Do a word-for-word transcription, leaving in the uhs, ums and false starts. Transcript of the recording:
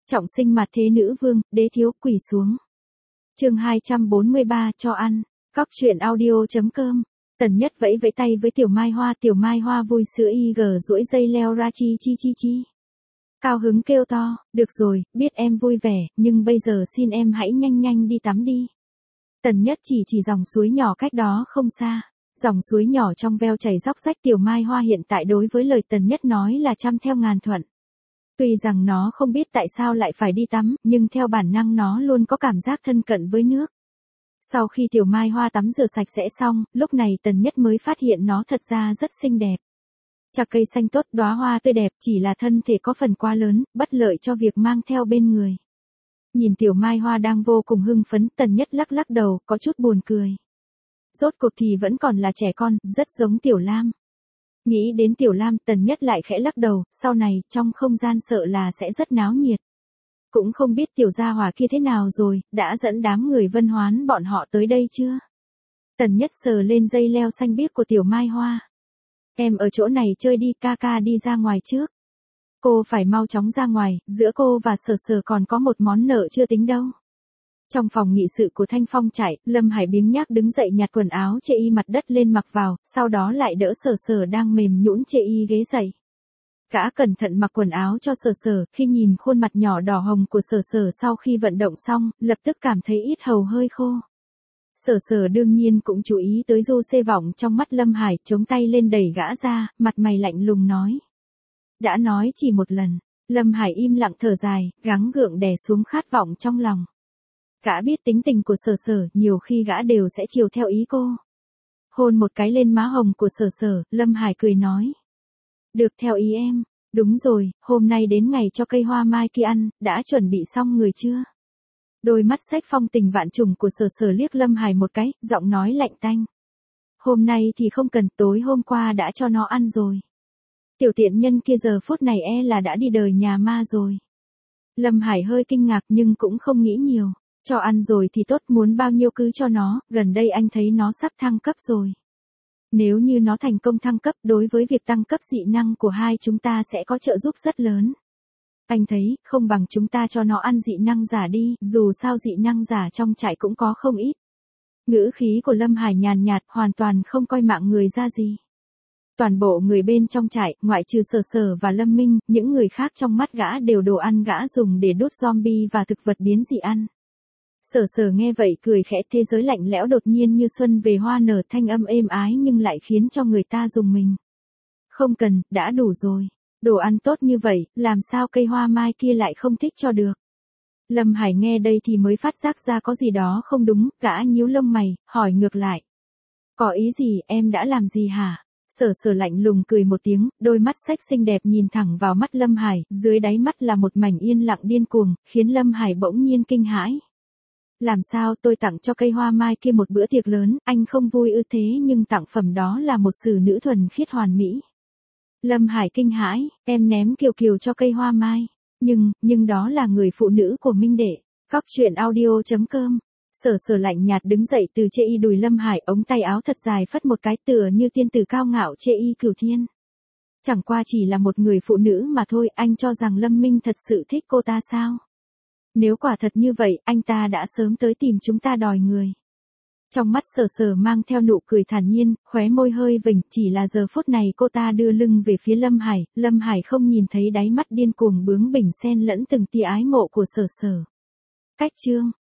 Trọng sinh mặt thế nữ vương, đế thiếu quỳ xuống. Chương hai trăm bốn mươi ba cho ăn. Cóc truyện audio.com. Tần Nhất vẫy vẫy tay với Tiểu Mai Hoa, Tiểu Mai Hoa vui sữa y gờ duỗi dây leo ra chi chi chi chi. Cao hứng kêu to, được rồi, biết em vui vẻ, nhưng bây giờ xin em hãy nhanh nhanh đi tắm đi. Tần Nhất chỉ chỉ dòng suối nhỏ cách đó không xa. Dòng suối nhỏ trong veo chảy róc rách. Tiểu Mai Hoa hiện tại đối với lời Tần Nhất nói là trăm theo ngàn thuận. Tuy rằng nó không biết tại sao lại phải đi tắm, nhưng theo bản năng nó luôn có cảm giác thân cận với nước. Sau khi Tiểu Mai Hoa tắm rửa sạch sẽ xong, lúc này Tần Nhất mới phát hiện nó thật ra rất xinh đẹp. Chạc cây xanh tốt, đóa hoa tươi đẹp, chỉ là thân thể có phần quá lớn, bất lợi cho việc mang theo bên người. Nhìn Tiểu Mai Hoa đang vô cùng hưng phấn, Tần Nhất lắc lắc đầu, có chút buồn cười. Rốt cuộc thì vẫn còn là trẻ con, rất giống Tiểu Lam. Nghĩ đến Tiểu Lam, Tần Nhất lại khẽ lắc đầu, sau này, trong không gian sợ là sẽ rất náo nhiệt. Cũng không biết Tiểu gia hỏa kia thế nào rồi, đã dẫn đám người Vân Hoán bọn họ tới đây chưa? Tần Nhất sờ lên dây leo xanh biếc của Tiểu Mai Hoa. Em ở chỗ này chơi đi, ca ca đi ra ngoài trước. Cô phải mau chóng ra ngoài, giữa cô và Sở Sở còn có một món nợ chưa tính đâu. Trong phòng nghị sự của Thanh Phong trại, Lâm Hải biếng nhác đứng dậy nhặt quần áo chê y mặt đất lên mặc vào, sau đó lại đỡ Sở Sở đang mềm nhũn chê y ghế dậy. Gã cẩn thận mặc quần áo cho Sở Sở, khi nhìn khuôn mặt nhỏ đỏ hồng của Sở Sở sau khi vận động xong, lập tức cảm thấy ít hầu hơi khô. Sở Sở đương nhiên cũng chú ý tới du xê vọng trong mắt Lâm Hải, chống tay lên đẩy gã ra, mặt mày lạnh lùng nói. Đã nói chỉ một lần, Lâm Hải im lặng thở dài, gắng gượng đè xuống khát vọng trong lòng. Gã biết tính tình của Sở Sở, nhiều khi gã đều sẽ chiều theo ý cô. Hôn một cái lên má hồng của Sở Sở, Lâm Hải cười nói. Được theo ý em, đúng rồi, hôm nay đến ngày cho cây hoa mai kia ăn, đã chuẩn bị xong người chưa? Đôi mắt sách phong tình vạn trùng của Sở Sở liếc Lâm Hải một cái, giọng nói lạnh tanh. Hôm nay thì không cần, tối hôm qua đã cho nó ăn rồi. Tiểu tiện nhân kia giờ phút này e là đã đi đời nhà ma rồi. Lâm Hải hơi kinh ngạc nhưng cũng không nghĩ nhiều. Cho ăn rồi thì tốt, muốn bao nhiêu cứ cho nó, gần đây anh thấy nó sắp thăng cấp rồi. Nếu như nó thành công thăng cấp, đối với việc tăng cấp dị năng của hai chúng ta sẽ có trợ giúp rất lớn. Anh thấy, không bằng chúng ta cho nó ăn dị năng giả đi, dù sao dị năng giả trong trại cũng có không ít. Ngữ khí của Lâm Hải nhàn nhạt, hoàn toàn không coi mạng người ra gì. Toàn bộ người bên trong trại, ngoại trừ Sở Sở và Lâm Minh, những người khác trong mắt gã đều đồ ăn gã dùng để đốt zombie và thực vật biến dị ăn. Sở Sở nghe vậy cười khẽ, thế giới lạnh lẽo đột nhiên như xuân về hoa nở, thanh âm êm ái nhưng lại khiến cho người ta rùng mình. Không cần, đã đủ rồi. Đồ ăn tốt như vậy, làm sao cây hoa mai kia lại không thích cho được. Lâm Hải nghe đây thì mới phát giác ra có gì đó không đúng, gã nhíu lông mày, hỏi ngược lại. Có ý gì, em đã làm gì hả? Sở Sở lạnh lùng cười một tiếng, đôi mắt sách xinh đẹp nhìn thẳng vào mắt Lâm Hải, dưới đáy mắt là một mảnh yên lặng điên cuồng, khiến Lâm Hải bỗng nhiên kinh hãi. Làm sao tôi tặng cho cây hoa mai kia một bữa tiệc lớn, anh không vui ư? Thế nhưng tặng phẩm đó là một xử nữ thuần khiết hoàn mỹ. Lâm Hải kinh hãi, em ném Kiều Kiều cho cây hoa mai. Nhưng, nhưng đó là người phụ nữ của Minh Đệ. Cóc truyện audio.com. Sở Sở lạnh nhạt đứng dậy từ chê y đùi Lâm Hải, ống tay áo thật dài phất một cái, tựa như tiên tử cao ngạo chê y cửu thiên. Chẳng qua chỉ là một người phụ nữ mà thôi, anh cho rằng Lâm Minh thật sự thích cô ta sao? Nếu quả thật như vậy, anh ta đã sớm tới tìm chúng ta đòi người. Trong mắt Sở Sở mang theo nụ cười thản nhiên, khóe môi hơi vểnh, chỉ là giờ phút này cô ta đưa lưng về phía Lâm Hải, Lâm Hải không nhìn thấy đáy mắt điên cuồng bướng bỉnh xen lẫn từng tia ái mộ của Sở Sở. Cách chương